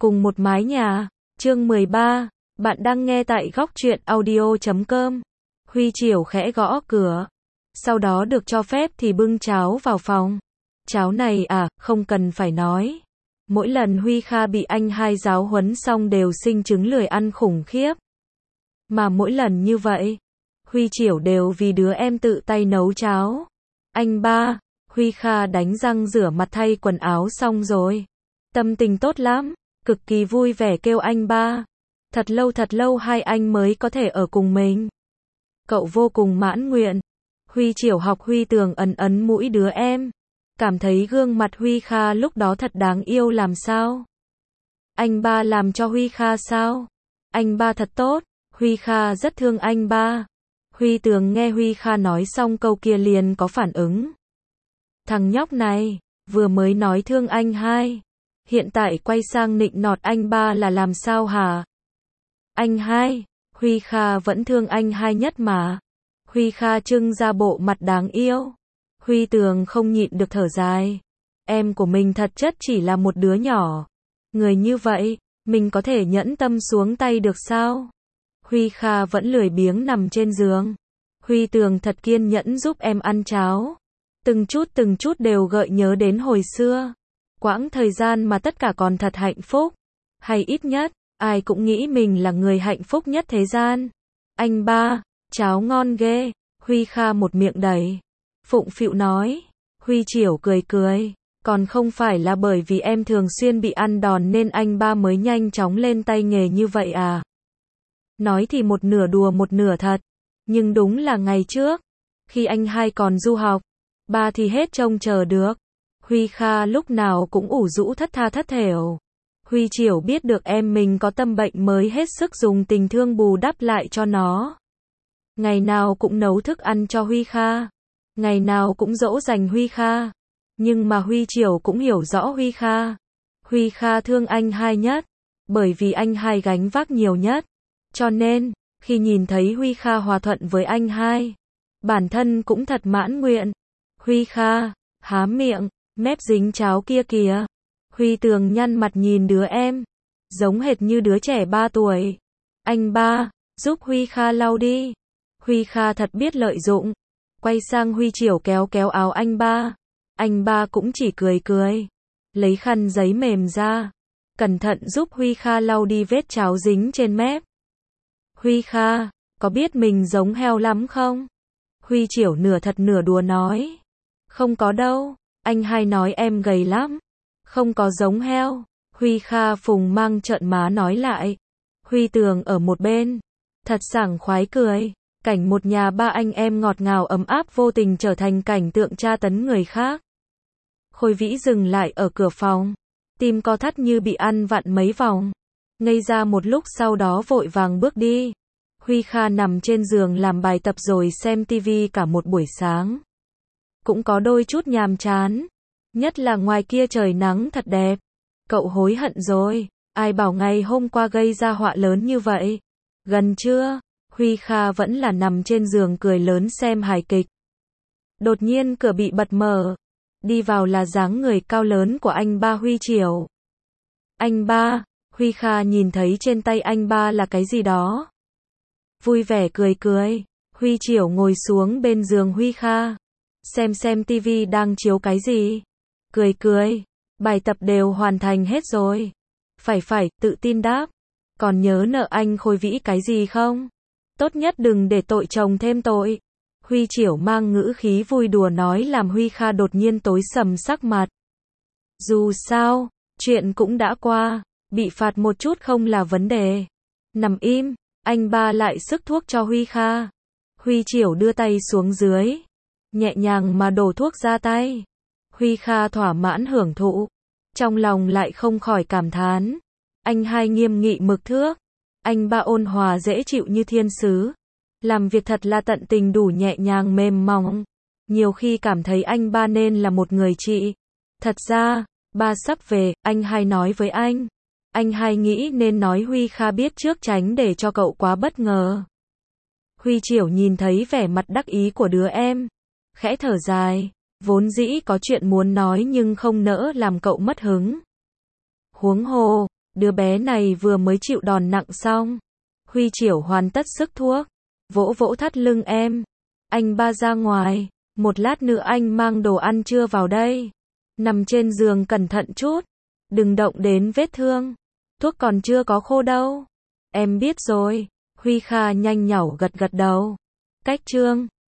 Cùng một mái nhà, chương 13, bạn đang nghe tại góc truyện audio.com. Huy Triểu khẽ gõ cửa, sau đó được cho phép thì bưng cháo vào phòng. Cháo này à, không cần phải nói. Mỗi lần Huy Kha bị anh hai giáo huấn xong đều sinh chứng lười ăn khủng khiếp. Mà mỗi lần như vậy, Huy Triểu đều vì đứa em tự tay nấu cháo. Anh ba, Huy Kha đánh răng rửa mặt thay quần áo xong rồi. Tâm tình tốt lắm, cực kỳ vui vẻ kêu anh ba. Thật lâu hai anh mới có thể ở cùng mình. Cậu vô cùng mãn nguyện. Huy Triểu học Huy Tường ấn ấn mũi đứa em. Cảm thấy gương mặt Huy Kha lúc đó thật đáng yêu làm sao. Anh ba làm cho Huy Kha sao? Anh ba thật tốt, Huy Kha rất thương anh ba. Huy Tường nghe Huy Kha nói xong câu kia liền có phản ứng. Thằng nhóc này, vừa mới nói thương anh hai. Hiện tại quay sang nịnh nọt anh ba là làm sao hả? Anh hai, Huy Kha vẫn thương anh hai nhất mà. Huy Kha trưng ra bộ mặt đáng yêu. Huy Tường không nhịn được thở dài. Em của mình thật chất chỉ là một đứa nhỏ. Người như vậy, mình có thể nhẫn tâm xuống tay được sao? Huy Kha vẫn lười biếng nằm trên giường. Huy Tường thật kiên nhẫn giúp em ăn cháo. Từng chút đều gợi nhớ đến hồi xưa. Quãng thời gian mà tất cả còn thật hạnh phúc. Hay ít nhất, ai cũng nghĩ mình là người hạnh phúc nhất thế gian. Anh ba, cháo ngon ghê. Huy Kha một miệng đầy. Phụng phịu nói. Huy Triểu cười. Còn không phải là bởi vì em thường xuyên bị ăn đòn nên anh ba mới nhanh chóng lên tay nghề như vậy à? Nói thì một nửa đùa một nửa thật. Nhưng đúng là ngày trước, khi anh hai còn du học, ba thì hết trông chờ được. Huy Kha lúc nào cũng ủ rũ thất tha thất thểu. Huy Triểu biết được em mình có tâm bệnh mới hết sức dùng tình thương bù đắp lại cho nó. Ngày nào cũng nấu thức ăn cho Huy Kha. Ngày nào cũng dỗ dành Huy Kha. Nhưng mà Huy Triểu cũng hiểu rõ Huy Kha. Huy Kha thương anh hai nhất. Bởi vì anh hai gánh vác nhiều nhất. Cho nên, khi nhìn thấy Huy Kha hòa thuận với anh hai, bản thân cũng thật mãn nguyện. Huy Kha, há miệng, mép dính cháo kia kìa. Huy Tường nhăn mặt nhìn đứa em. Giống hệt như đứa trẻ 3 tuổi. Anh ba, giúp Huy Kha lau đi. Huy Kha thật biết lợi dụng. Quay sang Huy Triểu kéo áo anh ba. Anh ba cũng chỉ cười. Lấy khăn giấy mềm ra. Cẩn thận giúp Huy Kha lau đi vết cháo dính trên mép. Huy Kha, có biết mình giống heo lắm không? Huy Triểu nửa thật nửa đùa nói. Không có đâu, anh hai nói em gầy lắm. Không có giống heo. Huy Kha phùng mang trợn má nói lại. Huy Tường ở một bên. Thật sảng khoái cười. Cảnh một nhà ba anh em ngọt ngào ấm áp vô tình trở thành cảnh tượng tra tấn người khác. Khôi Vĩ dừng lại ở cửa phòng. Tim co thắt như bị ăn vặn mấy vòng. Ngây ra một lúc sau đó vội vàng bước đi. Huy Kha nằm trên giường làm bài tập rồi xem tivi cả một buổi sáng. Cũng có đôi chút nhàm chán. Nhất là ngoài kia trời nắng thật đẹp. Cậu hối hận rồi. Ai bảo ngày hôm qua gây ra họa lớn như vậy. Gần trưa, Huy Kha vẫn là nằm trên giường cười lớn xem hài kịch. Đột nhiên cửa bị bật mở. Đi vào là dáng người cao lớn của anh ba Huy Triểu. Anh ba, Huy Kha nhìn thấy trên tay anh ba là cái gì đó. Vui vẻ cười. Huy Triểu ngồi xuống bên giường Huy Kha. Xem tivi đang chiếu cái gì. Cười. Bài tập đều hoàn thành hết rồi. Phải, tự tin đáp. Còn nhớ nợ anh Khôi Vĩ cái gì không? Tốt nhất đừng để tội chồng thêm tội. Huy Triểu mang ngữ khí vui đùa nói làm Huy Kha đột nhiên tối sầm sắc mặt. Dù sao, chuyện cũng đã qua. Bị phạt một chút không là vấn đề. Nằm im, anh ba lại sức thuốc cho Huy Kha. Huy Triểu đưa tay xuống dưới. Nhẹ nhàng mà đổ thuốc ra tay. Huy Kha thỏa mãn hưởng thụ. Trong lòng lại không khỏi cảm thán. Anh hai nghiêm nghị mực thước. Anh ba ôn hòa dễ chịu như thiên sứ. Làm việc thật là tận tình đủ nhẹ nhàng mềm mỏng. Nhiều khi cảm thấy anh ba nên là một người chị. Thật ra, ba sắp về, anh hai nói với anh. Anh hai nghĩ nên nói Huy Kha biết trước tránh để cho cậu quá bất ngờ. Huy Triểu nhìn thấy vẻ mặt đắc ý của đứa em. Khẽ thở dài. Vốn dĩ có chuyện muốn nói nhưng không nỡ làm cậu mất hứng. Huống hồ, Đứa bé này vừa mới chịu đòn nặng xong. Huy Chiểu hoàn tất sức thuốc, vỗ vỗ thắt lưng em. Anh ba ra ngoài, một lát nữa anh mang đồ ăn trưa vào đây. Nằm trên giường cẩn thận chút, đừng động đến vết thương. Thuốc còn chưa có khô đâu. Em biết rồi. Huy Kha nhanh nhảu gật gật đầu. Cách Trương